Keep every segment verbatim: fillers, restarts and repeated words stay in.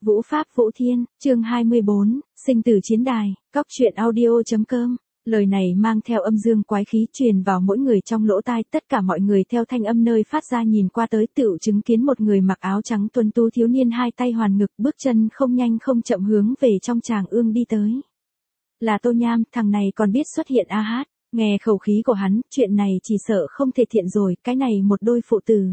Vũ Pháp Vũ Thiên, chương hai mươi bốn, sinh tử chiến đài, cóc truyện audio.com. Lời này mang theo âm dương quái khí truyền vào mỗi người trong lỗ tai, tất cả mọi người theo thanh âm nơi phát ra nhìn qua tới tựu chứng kiến một người mặc áo trắng tuấn tú thiếu niên hai tay hoàn ngực, bước chân không nhanh không chậm hướng về trong tràng ương đi tới. Là Tô Nham, thằng này còn biết xuất hiện a hát, nghe khẩu khí của hắn, chuyện này chỉ sợ không thể thiện rồi, cái này một đôi phụ tử.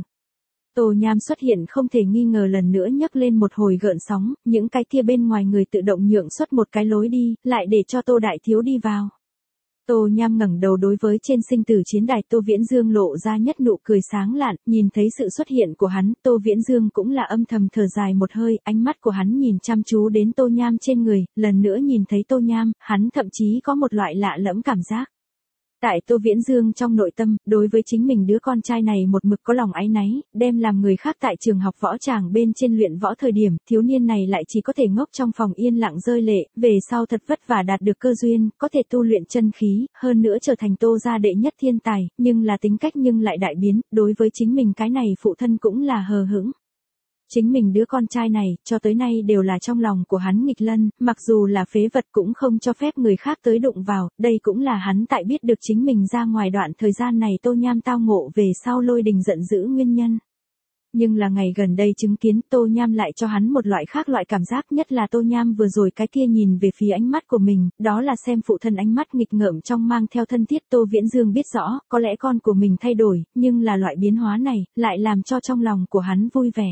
Tô Nham xuất hiện không thể nghi ngờ lần nữa nhấc lên một hồi gợn sóng, những cái kia bên ngoài người tự động nhượng xuất một cái lối đi, lại để cho Tô Đại Thiếu đi vào. Tô Nham ngẩng đầu đối với trên sinh tử chiến đài Tô Viễn Dương lộ ra nhất nụ cười sáng lạn, nhìn thấy sự xuất hiện của hắn, Tô Viễn Dương cũng là âm thầm thở dài một hơi, ánh mắt của hắn nhìn chăm chú đến Tô Nham trên người, lần nữa nhìn thấy Tô Nham, hắn thậm chí có một loại lạ lẫm cảm giác. Tại Tô Viễn Dương trong nội tâm, đối với chính mình đứa con trai này một mực có lòng áy náy, đem làm người khác tại trường học võ tràng bên trên luyện võ thời điểm, thiếu niên này lại chỉ có thể ngốc trong phòng yên lặng rơi lệ, về sau thật vất vả đạt được cơ duyên, có thể tu luyện chân khí, hơn nữa trở thành Tô gia đệ nhất thiên tài, nhưng là tính cách nhưng lại đại biến, đối với chính mình cái này phụ thân cũng là hờ hững. Chính mình đứa con trai này, cho tới nay đều là trong lòng của hắn nghịch lân, mặc dù là phế vật cũng không cho phép người khác tới đụng vào, đây cũng là hắn tại biết được chính mình ra ngoài đoạn thời gian này Tô Nham tao ngộ về sau lôi đình giận dữ nguyên nhân. Nhưng là ngày gần đây chứng kiến Tô Nham lại cho hắn một loại khác loại cảm giác, nhất là Tô Nham vừa rồi cái kia nhìn về phía ánh mắt của mình, đó là xem phụ thân ánh mắt nghịch ngợm trong mang theo thân thiết. Tô Viễn Dương biết rõ, có lẽ con của mình thay đổi, nhưng là loại biến hóa này, lại làm cho trong lòng của hắn vui vẻ.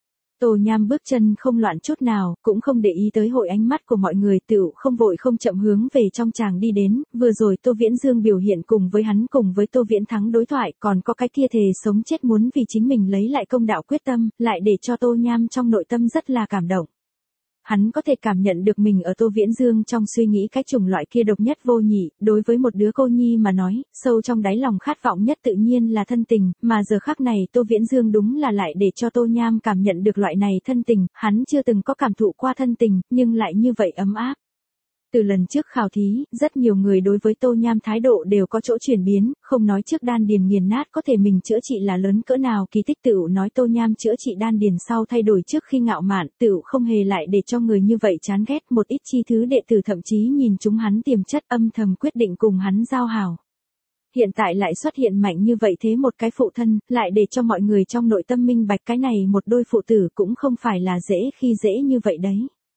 Tô Nham bước chân không loạn chút nào, cũng không để ý tới hội ánh mắt của mọi người, tựu không vội không chậm hướng về trong tràng đi đến, vừa rồi Tô Viễn Dương biểu hiện cùng với hắn cùng với Tô Viễn Thắng đối thoại, còn có cái kia thề sống chết muốn vì chính mình lấy lại công đạo quyết tâm, lại để cho Tô Nham trong nội tâm rất là cảm động. Hắn có thể cảm nhận được mình ở Tô Viễn Dương trong suy nghĩ cái chủng loại kia độc nhất vô nhị, đối với một đứa cô nhi mà nói, sâu trong đáy lòng khát vọng nhất tự nhiên là thân tình, mà giờ khắc này Tô Viễn Dương đúng là lại để cho Tô Nham cảm nhận được loại này thân tình, hắn chưa từng có cảm thụ qua thân tình, nhưng lại như vậy ấm áp. Từ lần trước khảo thí, rất nhiều người đối với Tô Nham thái độ đều có chỗ chuyển biến, không nói trước đan điền nghiền nát có thể mình chữa trị là lớn cỡ nào, kỳ tích tựu nói Tô Nham chữa trị đan điền sau thay đổi trước khi ngạo mạn, tựu không hề lại để cho người như vậy chán ghét, một ít chi thứ đệ tử thậm chí nhìn chúng hắn tiềm chất âm thầm quyết định cùng hắn giao hảo. Hiện tại lại xuất hiện mạnh như vậy thế một cái phụ thân, lại để cho mọi người trong nội tâm minh bạch cái này một đôi phụ tử cũng không phải là dễ khi dễ như vậy đấy.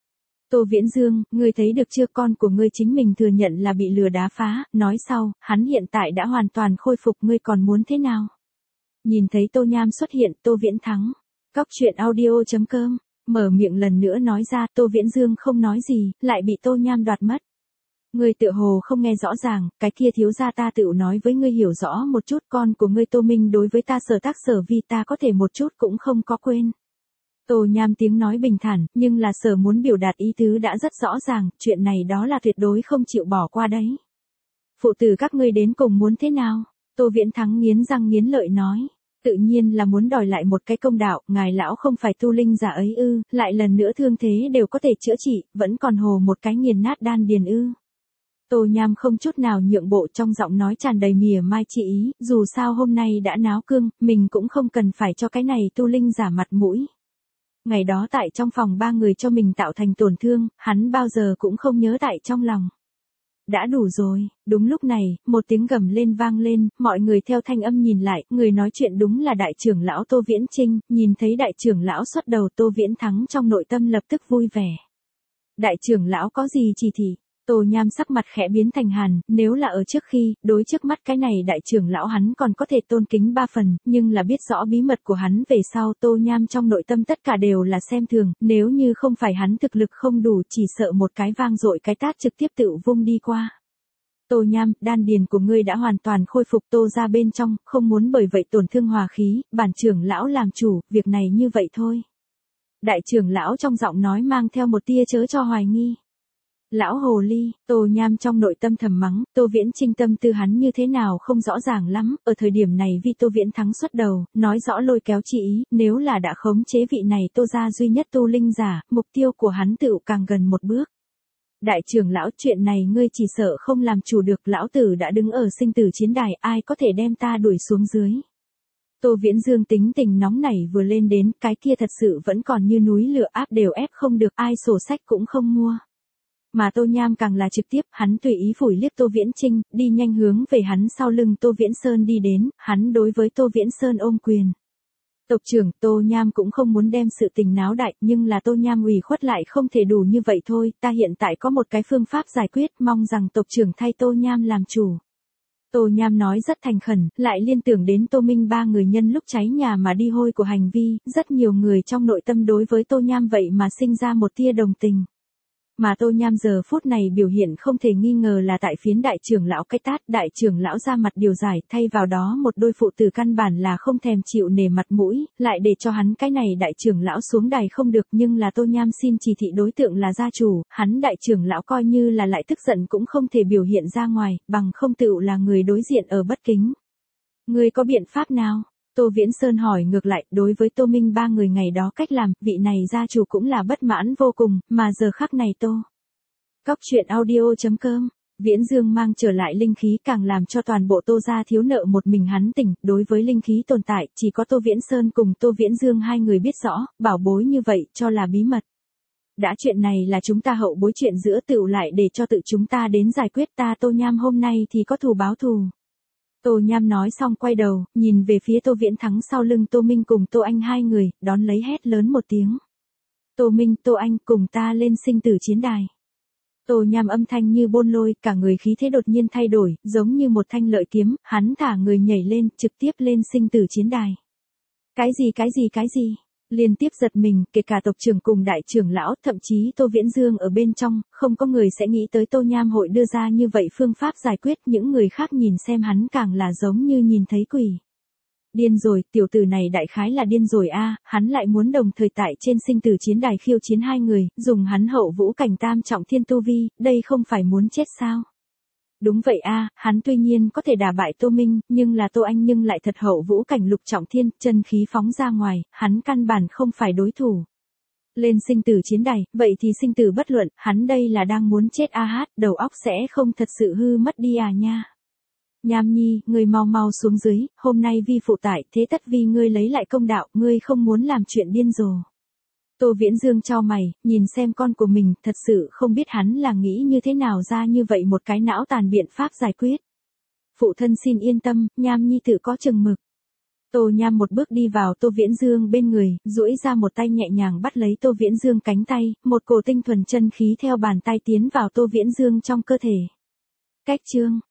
Tô Viễn Dương, ngươi thấy được chưa, con của ngươi chính mình thừa nhận là bị lừa đá phá, nói sau, hắn hiện tại đã hoàn toàn khôi phục, ngươi còn muốn thế nào? Nhìn thấy Tô Nham xuất hiện, Tô Viễn Thắng, cóc truyện audio.com, mở miệng lần nữa nói ra, Tô Viễn Dương không nói gì, lại bị Tô Nham đoạt mất. Ngươi tựa hồ không nghe rõ ràng, cái kia thiếu gia ta tự nói với ngươi hiểu rõ một chút, con của ngươi Tô Minh đối với ta sở tác sở vi ta có thể một chút cũng không có quên. Tô Nham tiếng nói bình thản, nhưng là sở muốn biểu đạt ý tứ đã rất rõ ràng, chuyện này đó là tuyệt đối không chịu bỏ qua đấy. Phụ tử các ngươi đến cùng muốn thế nào? Tô Viễn Thắng nghiến răng nghiến lợi nói. Tự nhiên là muốn đòi lại một cái công đạo, ngài lão không phải tu linh giả ấy ư, lại lần nữa thương thế đều có thể chữa trị, vẫn còn hồ một cái nghiền nát đan điền ư. Tô Nham không chút nào nhượng bộ, trong giọng nói tràn đầy mỉa mai chi ý, dù sao hôm nay đã náo cương, mình cũng không cần phải cho cái này tu linh giả mặt mũi. Ngày đó tại trong phòng ba người cho mình tạo thành tổn thương, hắn bao giờ cũng không nhớ tại trong lòng. Đã đủ rồi, đúng lúc này, một tiếng gầm lên vang lên, mọi người theo thanh âm nhìn lại, người nói chuyện đúng là đại trưởng lão Tô Viễn Trinh, nhìn thấy đại trưởng lão xuất đầu Tô Viễn Thắng trong nội tâm lập tức vui vẻ. Đại trưởng lão có gì chỉ thị? Tô Nham sắc mặt khẽ biến thành hàn, nếu là ở trước khi, đối trước mắt cái này đại trưởng lão hắn còn có thể tôn kính ba phần, nhưng là biết rõ bí mật của hắn về sau Tô Nham trong nội tâm tất cả đều là xem thường, nếu như không phải hắn thực lực không đủ chỉ sợ một cái vang dội cái tát trực tiếp tự vung đi qua. Tô Nham, đan điền của ngươi đã hoàn toàn khôi phục Tô ra bên trong, không muốn bởi vậy tổn thương hòa khí, bản trưởng lão làm chủ, việc này như vậy thôi. Đại trưởng lão trong giọng nói mang theo một tia chớ cho hoài nghi. Lão hồ ly, Tô Nham trong nội tâm thầm mắng, Tô Viễn Trinh tâm tư hắn như thế nào không rõ ràng lắm, ở thời điểm này vì Tô Viễn Thắng xuất đầu, nói rõ lôi kéo chỉ ý, nếu là đã khống chế vị này Tô gia duy nhất tu linh giả, mục tiêu của hắn tựu càng gần một bước. Đại trưởng lão, chuyện này ngươi chỉ sợ không làm chủ được, lão tử đã đứng ở sinh tử chiến đài, ai có thể đem ta đuổi xuống dưới. Tô Viễn Dương tính tình nóng nảy vừa lên đến, cái kia thật sự vẫn còn như núi lửa áp đều ép không được, ai sổ sách cũng không mua. Mà Tô Nham càng là trực tiếp, hắn tùy ý phủi liếc Tô Viễn Trinh, đi nhanh hướng về hắn sau lưng Tô Viễn Sơn đi đến, hắn đối với Tô Viễn Sơn ôm quyền. Tộc trưởng, Tô Nham cũng không muốn đem sự tình náo đại, nhưng là Tô Nham ủy khuất lại không thể đủ như vậy thôi, ta hiện tại có một cái phương pháp giải quyết, mong rằng tộc trưởng thay Tô Nham làm chủ. Tô Nham nói rất thành khẩn, lại liên tưởng đến Tô Minh ba người nhân lúc cháy nhà mà đi hôi của hành vi, rất nhiều người trong nội tâm đối với Tô Nham vậy mà sinh ra một tia đồng tình. Mà Tô Nham giờ phút này biểu hiện không thể nghi ngờ là tại phiến đại trưởng lão cái tát, đại trưởng lão ra mặt điều giải, thay vào đó một đôi phụ tử căn bản là không thèm chịu nể mặt mũi, lại để cho hắn cái này đại trưởng lão xuống đài không được, nhưng là Tô Nham xin chỉ thị đối tượng là gia chủ, hắn đại trưởng lão coi như là lại tức giận cũng không thể biểu hiện ra ngoài, bằng không tựu là người đối diện ở bất kính. Người có biện pháp nào? Tô Viễn Sơn hỏi ngược lại, đối với Tô Minh ba người ngày đó cách làm, vị này gia chủ cũng là bất mãn vô cùng, mà giờ khắc này Tô. Cóc truyện audio chấm com, Viễn Dương mang trở lại linh khí càng làm cho toàn bộ Tô gia thiếu nợ một mình hắn tỉnh, đối với linh khí tồn tại, chỉ có Tô Viễn Sơn cùng Tô Viễn Dương hai người biết rõ, bảo bối như vậy, cho là bí mật. Đã chuyện này là chúng ta hậu bối chuyện giữa tựu lại để cho tự chúng ta đến giải quyết, ta Tô Nham hôm nay thì có thù báo thù. Tô Nham nói xong quay đầu, nhìn về phía Tô Viễn Thắng sau lưng Tô Minh cùng Tô Anh hai người, đón lấy hét lớn một tiếng. Tô Minh, Tô Anh cùng ta lên sinh tử chiến đài. Tô Nham âm thanh như bôn lôi, cả người khí thế đột nhiên thay đổi, giống như một thanh lợi kiếm, hắn thả người nhảy lên, trực tiếp lên sinh tử chiến đài. Cái gì cái gì cái gì? Liên tiếp giật mình, kể cả tộc trưởng cùng đại trưởng lão, thậm chí Tô Viễn Dương ở bên trong, không có người sẽ nghĩ tới Tô Nham hội đưa ra như vậy phương pháp giải quyết, những người khác nhìn xem hắn càng là giống như nhìn thấy quỷ. Điên rồi, tiểu tử này đại khái là điên rồi a, hắn lại muốn đồng thời tại trên sinh tử chiến đài khiêu chiến hai người, dùng hắn hậu vũ cảnh tam trọng thiên tu vi, đây không phải muốn chết sao? Đúng vậy a, hắn tuy nhiên có thể đả bại Tô Minh, nhưng là Tô Anh nhưng lại thật hậu vũ cảnh lục trọng thiên, chân khí phóng ra ngoài, hắn căn bản không phải đối thủ. Lên sinh tử chiến đài, vậy thì sinh tử bất luận, hắn đây là đang muốn chết a hát, đầu óc sẽ không thật sự hư mất đi à nha. Nham Nhi, ngươi mau mau xuống dưới, hôm nay vi phụ tại, thế tất vì ngươi lấy lại công đạo, ngươi không muốn làm chuyện điên rồ. Tô Viễn Dương chau mày, nhìn xem con của mình, thật sự không biết hắn là nghĩ như thế nào ra như vậy một cái não tàn biện pháp giải quyết. Phụ thân xin yên tâm, Nham Nhi tự có chừng mực. Tô Nham một bước đi vào Tô Viễn Dương bên người, duỗi ra một tay nhẹ nhàng bắt lấy Tô Viễn Dương cánh tay, một cổ tinh thuần chân khí theo bàn tay tiến vào Tô Viễn Dương trong cơ thể. Cách chương